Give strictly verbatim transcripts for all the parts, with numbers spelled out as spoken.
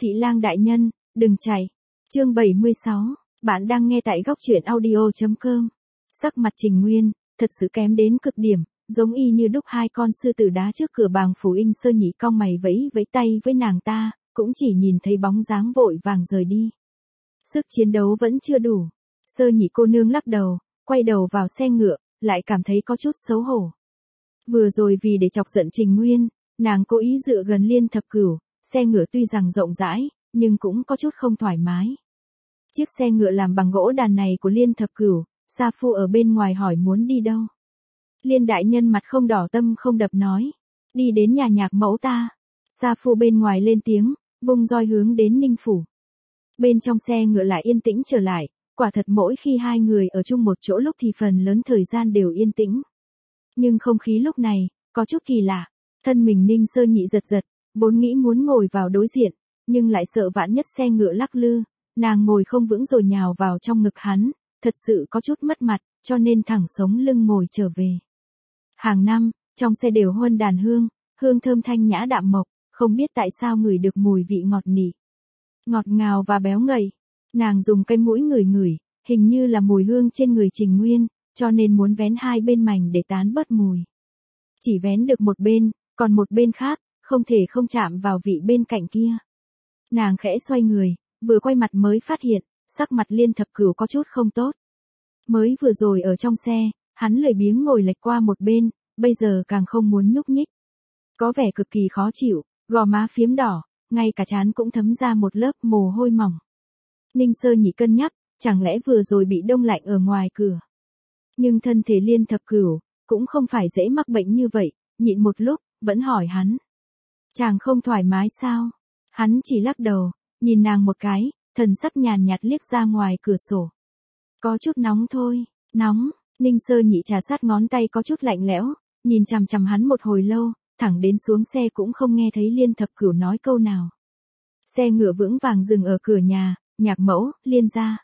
Thị lang đại nhân, đừng chạy. Chương bảy mươi sáu, bạn đang nghe tại góc truyện audio.com. Sắc mặt Trình Nguyên, thật sự kém đến cực điểm, giống y như đúc hai con sư tử đá trước cửa bàng phủ. In Sơ Nhị cong mày vẫy vẫy tay với nàng ta, cũng chỉ nhìn thấy bóng dáng vội vàng rời đi. Sức chiến đấu vẫn chưa đủ. Sơ Nhị cô nương lắc đầu, quay đầu vào xe ngựa, lại cảm thấy có chút xấu hổ. Vừa rồi vì để chọc giận Trình Nguyên, nàng cố ý dựa gần Liên Thập Cửu, xe ngựa tuy rằng rộng rãi, nhưng cũng có chút không thoải mái. Chiếc xe ngựa làm bằng gỗ đàn này của Liên Thập Cửu, Sa Phu ở bên ngoài hỏi muốn đi đâu. Liên đại nhân mặt không đỏ tâm không đập nói, đi đến nhà nhạc mẫu ta. Sa Phu bên ngoài lên tiếng, vung roi hướng đến Ninh Phủ. Bên trong xe ngựa lại yên tĩnh trở lại, quả thật mỗi khi hai người ở chung một chỗ lúc thì phần lớn thời gian đều yên tĩnh. Nhưng không khí lúc này, có chút kỳ lạ. Thân mình Ninh Sơ Nhị giật giật, vốn nghĩ muốn ngồi vào đối diện, nhưng lại sợ vạn nhất xe ngựa lắc lư, nàng ngồi không vững rồi nhào vào trong ngực hắn, thật sự có chút mất mặt, cho nên thẳng sống lưng ngồi trở về. Hàng năm, trong xe đều huân đàn hương, hương thơm thanh nhã đạm mộc, không biết tại sao ngửi được mùi vị ngọt nị, ngọt ngào và béo ngậy. Nàng dùng cái mũi ngửi ngửi, hình như là mùi hương trên người Trình Nguyên, cho nên muốn vén hai bên mảnh để tán bớt mùi. Chỉ vén được một bên, còn một bên khác, không thể không chạm vào vị bên cạnh kia. Nàng khẽ xoay người, vừa quay mặt mới phát hiện, sắc mặt Liên Thập Cửu có chút không tốt. Mới vừa rồi ở trong xe, hắn lười biếng ngồi lệch qua một bên, bây giờ càng không muốn nhúc nhích. Có vẻ cực kỳ khó chịu, gò má phiếm đỏ, ngay cả trán cũng thấm ra một lớp mồ hôi mỏng. Ninh Sơ Nhị cân nhắc, chẳng lẽ vừa rồi bị đông lạnh ở ngoài cửa. Nhưng thân thể Liên Thập Cửu, cũng không phải dễ mắc bệnh như vậy, nhịn một lúc, vẫn hỏi hắn. Chàng không thoải mái sao? Hắn chỉ lắc đầu, nhìn nàng một cái, thần sắc nhàn nhạt liếc ra ngoài cửa sổ. Có chút nóng thôi, nóng. Ninh Sơ Nhị trà sát ngón tay có chút lạnh lẽo, nhìn chằm chằm hắn một hồi lâu, thẳng đến xuống xe cũng không nghe thấy Liên Thập Cửu nói câu nào. Xe ngựa vững vàng dừng ở cửa nhà, nhạc mẫu, Liên gia.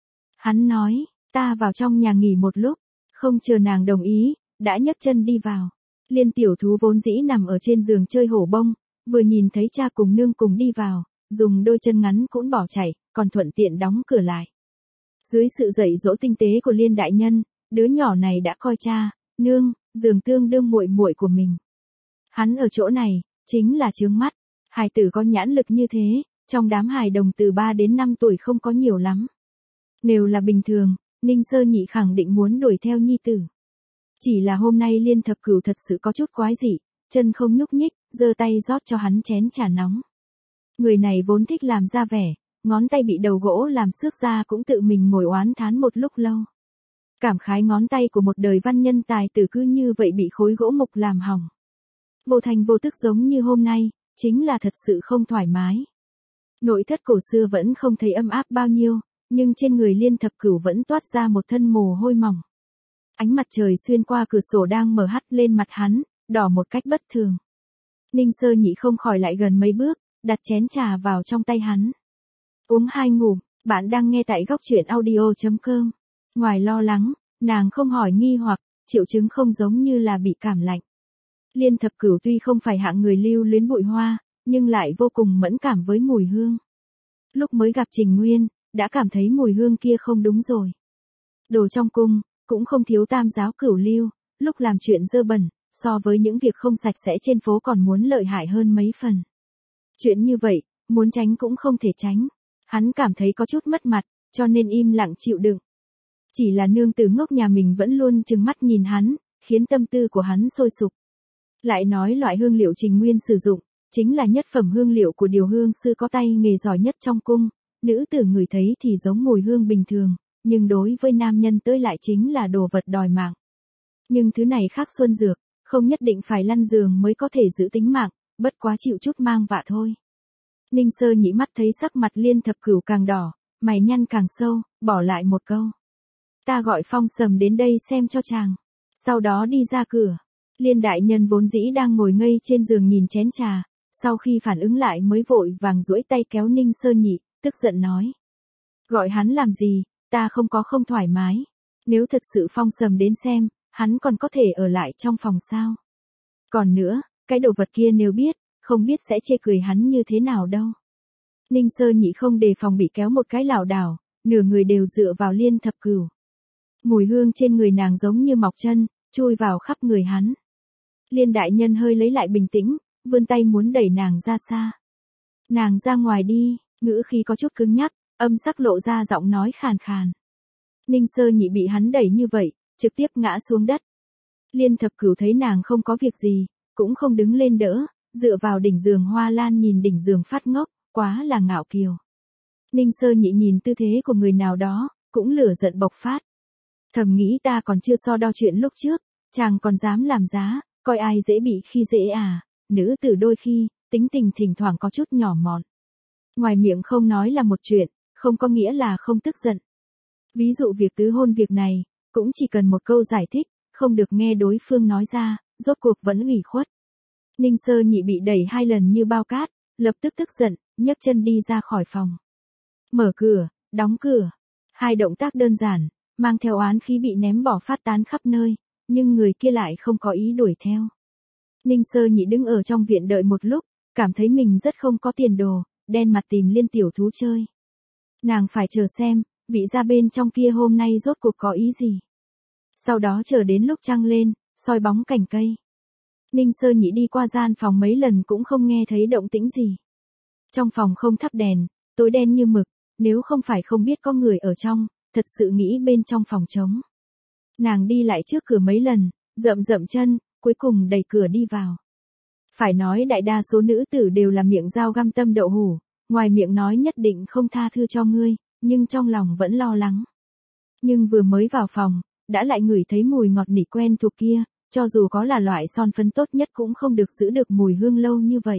Hắn nói, ta vào trong nhà nghỉ một lúc, không chờ nàng đồng ý, đã nhấc chân đi vào. Liên tiểu thú vốn dĩ nằm ở trên giường chơi hổ bông, vừa nhìn thấy cha cùng nương cùng đi vào, dùng đôi chân ngắn cũng bỏ chạy, còn thuận tiện đóng cửa lại. Dưới sự dạy dỗ tinh tế của Liên đại nhân, đứa nhỏ này đã coi cha, nương, dường tương đương muội muội của mình. Hắn ở chỗ này, chính là chướng mắt. Hài tử có nhãn lực như thế, trong đám hài đồng từ ba đến năm tuổi không có nhiều lắm. Nếu là bình thường, Ninh Sơ Nhị khẳng định muốn đuổi theo nhi tử. Chỉ là hôm nay Liên Thập Cửu thật sự có chút quái dị, chân không nhúc nhích, giơ tay rót cho hắn chén trà nóng. Người này vốn thích làm ra vẻ, ngón tay bị đầu gỗ làm xước ra cũng tự mình ngồi oán thán một lúc lâu. Cảm khái ngón tay của một đời văn nhân tài tử cứ như vậy bị khối gỗ mục làm hỏng. Vô thành vô tức giống như hôm nay, chính là thật sự không thoải mái. Nội thất cổ xưa vẫn không thấy ấm áp bao nhiêu, nhưng trên người Liên Thập Cửu vẫn toát ra một thân mồ hôi mỏng. Ánh mặt trời xuyên qua cửa sổ đang mở hắt lên mặt hắn, đỏ một cách bất thường. Ninh Sơ Nhị không khỏi lại gần mấy bước, đặt chén trà vào trong tay hắn. Uống hai ngụm, bạn đang nghe tại góc truyện audio.com. Ngoài lo lắng, nàng không hỏi nghi hoặc, triệu chứng không giống như là bị cảm lạnh. Liên Thập Cửu tuy không phải hạng người lưu luyến bụi hoa, nhưng lại vô cùng mẫn cảm với mùi hương. Lúc mới gặp Trình Nguyên, đã cảm thấy mùi hương kia không đúng rồi. Đồ trong cung, cũng không thiếu tam giáo cửu lưu, lúc làm chuyện dơ bẩn, so với những việc không sạch sẽ trên phố còn muốn lợi hại hơn mấy phần. Chuyện như vậy, muốn tránh cũng không thể tránh. Hắn cảm thấy có chút mất mặt, cho nên im lặng chịu đựng. Chỉ là nương tử ngốc nhà mình vẫn luôn trừng mắt nhìn hắn, khiến tâm tư của hắn sôi sục. Lại nói loại hương liệu Trình Nguyên sử dụng, chính là nhất phẩm hương liệu của điều hương sư có tay nghề giỏi nhất trong cung. Nữ tử ngửi thấy thì giống mùi hương bình thường, nhưng đối với nam nhân tới lại chính là đồ vật đòi mạng. Nhưng thứ này khác xuân dược, không nhất định phải lăn giường mới có thể giữ tính mạng, bất quá chịu chút mang vạ thôi. Ninh Sơ Nhị mắt thấy sắc mặt Liên Thập Cửu càng đỏ, mày nhăn càng sâu, bỏ lại một câu. Ta gọi Phong Sầm đến đây xem cho chàng. Sau đó đi ra cửa. Liên đại nhân vốn dĩ đang ngồi ngây trên giường nhìn chén trà, sau khi phản ứng lại mới vội vàng duỗi tay kéo Ninh Sơ Nhị, tức giận nói. Gọi hắn làm gì, ta không có không thoải mái. Nếu thật sự Phong Sầm đến xem, hắn còn có thể ở lại trong phòng sao. Còn nữa, cái đồ vật kia nếu biết, không biết sẽ chê cười hắn như thế nào đâu. Ninh Sơ Nhị không đề phòng bị kéo một cái lảo đảo, nửa người đều dựa vào Liên Thập Cửu. Mùi hương trên người nàng giống như mọc chân, chui vào khắp người hắn. Liên đại nhân hơi lấy lại bình tĩnh, vươn tay muốn đẩy nàng ra xa. Nàng ra ngoài đi, ngữ khí có chút cứng nhắc, âm sắc lộ ra giọng nói khàn khàn. Ninh Sơ Nhị bị hắn đẩy như vậy, trực tiếp ngã xuống đất. Liên Thập Cửu thấy nàng không có việc gì, cũng không đứng lên đỡ, dựa vào đỉnh giường hoa lan nhìn đỉnh giường phát ngốc, quá là ngạo kiều. Ninh Sơ Nhị nhìn tư thế của người nào đó, cũng lửa giận bộc phát. Thầm nghĩ ta còn chưa so đo chuyện lúc trước, chàng còn dám làm giá, coi ai dễ bị khi dễ à, nữ tử đôi khi, tính tình thỉnh thoảng có chút nhỏ mọn. Ngoài miệng không nói là một chuyện, không có nghĩa là không tức giận. Ví dụ việc tứ hôn việc này, cũng chỉ cần một câu giải thích, không được nghe đối phương nói ra, rốt cuộc vẫn ủy khuất. Ninh Sơ Nhị bị đẩy hai lần như bao cát, lập tức tức giận, nhấc chân đi ra khỏi phòng. Mở cửa, đóng cửa. Hai động tác đơn giản, mang theo oán khí bị ném bỏ phát tán khắp nơi, nhưng người kia lại không có ý đuổi theo. Ninh Sơ Nhị đứng ở trong viện đợi một lúc, cảm thấy mình rất không có tiền đồ, đen mặt tìm Liên tiểu thú chơi. Nàng phải chờ xem, vị gia bên trong kia hôm nay rốt cuộc có ý gì. Sau đó chờ đến lúc trăng lên, soi bóng cành cây. Ninh Sơ Nhị đi qua gian phòng mấy lần cũng không nghe thấy động tĩnh gì. Trong phòng không thắp đèn, tối đen như mực, nếu không phải không biết có người ở trong, thật sự nghĩ bên trong phòng trống. Nàng đi lại trước cửa mấy lần, rậm rậm chân, cuối cùng đẩy cửa đi vào. Phải nói đại đa số nữ tử đều là miệng dao găm tâm đậu hủ, ngoài miệng nói nhất định không tha thứ cho ngươi, nhưng trong lòng vẫn lo lắng. Nhưng vừa mới vào phòng, đã lại ngửi thấy mùi ngọt nỉ quen thuộc kia, cho dù có là loại son phấn tốt nhất cũng không được giữ được mùi hương lâu như vậy.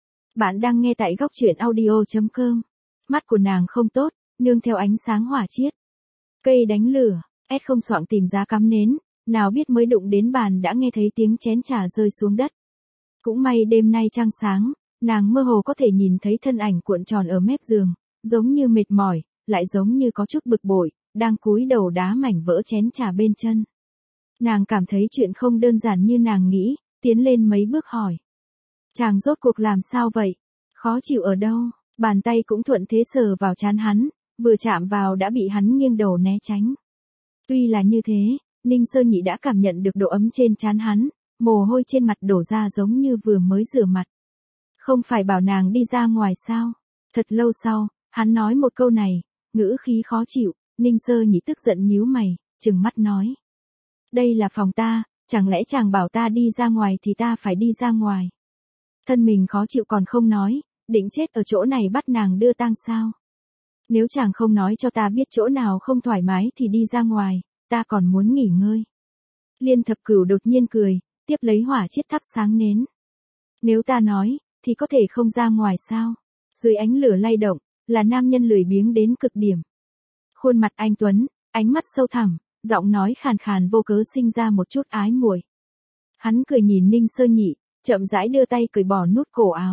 Bạn đang nghe tại góc truyện audio chấm com. Mắt của nàng không tốt, nương theo ánh sáng hỏa chiết. Cây đánh lửa, ép không xoạng tìm giá cắm nến, nào biết mới đụng đến bàn đã nghe thấy tiếng chén trà rơi xuống đất. Cũng may đêm nay trăng sáng, nàng mơ hồ có thể nhìn thấy thân ảnh cuộn tròn ở mép giường, giống như mệt mỏi, lại giống như có chút bực bội, đang cúi đầu đá mảnh vỡ chén trà bên chân. Nàng cảm thấy chuyện không đơn giản như nàng nghĩ, tiến lên mấy bước hỏi. Chàng rốt cuộc làm sao vậy? Khó chịu ở đâu? Bàn tay cũng thuận thế sờ vào trán hắn, vừa chạm vào đã bị hắn nghiêng đầu né tránh. Tuy là như thế, Ninh Sơ Nhị đã cảm nhận được độ ấm trên trán hắn, mồ hôi trên mặt đổ ra giống như vừa mới rửa mặt. Không phải bảo nàng đi ra ngoài sao? Thật lâu sau, hắn nói một câu này, ngữ khí khó chịu, Ninh Sơ Nhị tức giận nhíu mày, trừng mắt nói. Đây là phòng ta, chẳng lẽ chàng bảo ta đi ra ngoài thì ta phải đi ra ngoài. Thân mình khó chịu còn không nói, định chết ở chỗ này bắt nàng đưa tang sao. Nếu chàng không nói cho ta biết chỗ nào không thoải mái thì đi ra ngoài, ta còn muốn nghỉ ngơi. Liên Thập Cửu đột nhiên cười, tiếp lấy hỏa chiết thắp sáng nến. Nếu ta nói, thì có thể không ra ngoài sao? Dưới ánh lửa lay động, là nam nhân lười biếng đến cực điểm. Khuôn mặt anh tuấn, ánh mắt sâu thẳm, giọng nói khàn khàn vô cớ sinh ra một chút ái muội. Hắn cười nhìn Ninh Sơ Nhị, chậm rãi đưa tay cởi bỏ nút cổ áo.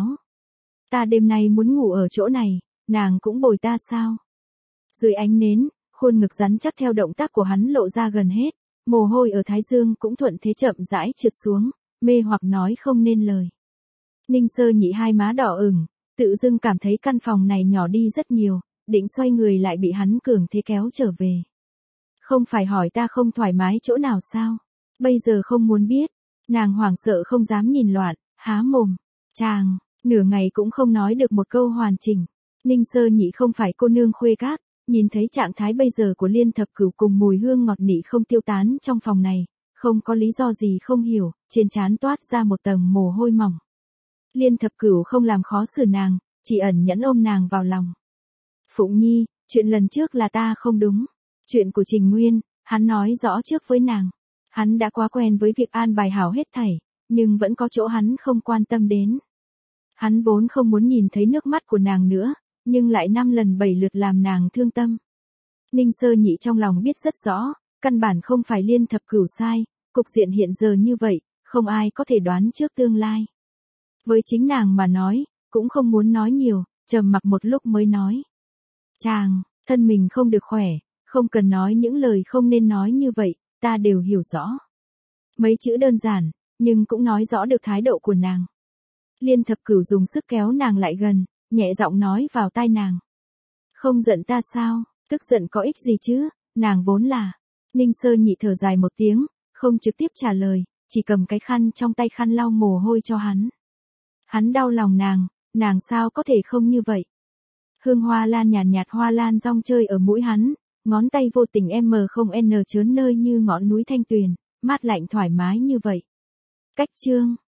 Ta đêm nay muốn ngủ ở chỗ này, nàng cũng bồi ta sao? Dưới ánh nến, khuôn ngực rắn chắc theo động tác của hắn lộ ra gần hết, mồ hôi ở thái dương cũng thuận thế chậm rãi trượt xuống, mê hoặc nói không nên lời. Ninh Sơ Nhị hai má đỏ ửng, tự dưng cảm thấy căn phòng này nhỏ đi rất nhiều, định xoay người lại bị hắn cường thế kéo trở về. Không phải hỏi ta không thoải mái chỗ nào sao? Bây giờ không muốn biết. Nàng hoảng sợ không dám nhìn loạn, há mồm. Chàng, nửa ngày cũng không nói được một câu hoàn chỉnh. Ninh Sơ Nhị không phải cô nương khuê các, nhìn thấy trạng thái bây giờ của Liên Thập Cửu cùng mùi hương ngọt nị không tiêu tán trong phòng này, không có lý do gì không hiểu, trên trán toát ra một tầng mồ hôi mỏng. Liên Thập Cửu không làm khó xử nàng, chỉ ẩn nhẫn ôm nàng vào lòng. Phụng Nhi, chuyện lần trước là ta không đúng. Chuyện của Trình Nguyên, hắn nói rõ trước với nàng. Hắn đã quá quen với việc an bài hảo hết thảy, nhưng vẫn có chỗ hắn không quan tâm đến. Hắn vốn không muốn nhìn thấy nước mắt của nàng nữa, nhưng lại năm lần bảy lượt làm nàng thương tâm. Ninh Sơ Nhị trong lòng biết rất rõ, căn bản không phải Liên Thập Cửu sai, cục diện hiện giờ như vậy, không ai có thể đoán trước tương lai. Với chính nàng mà nói, cũng không muốn nói nhiều, trầm mặc một lúc mới nói. Chàng, thân mình không được khỏe, không cần nói những lời không nên nói như vậy, ta đều hiểu rõ. Mấy chữ đơn giản, nhưng cũng nói rõ được thái độ của nàng. Liên Thập Cửu dùng sức kéo nàng lại gần, nhẹ giọng nói vào tai nàng. Không giận ta sao, tức giận có ích gì chứ, nàng vốn là. Ninh Sơ Nhị thở dài một tiếng, không trực tiếp trả lời, chỉ cầm cái khăn trong tay khăn lau mồ hôi cho hắn. Hắn đau lòng nàng, nàng sao có thể không như vậy. Hương hoa lan nhàn nhạt, nhạt hoa lan rong chơi ở mũi hắn, ngón tay vô tình M không N chớn nơi như ngọn núi thanh tuyền, mát lạnh thoải mái như vậy. Cách chương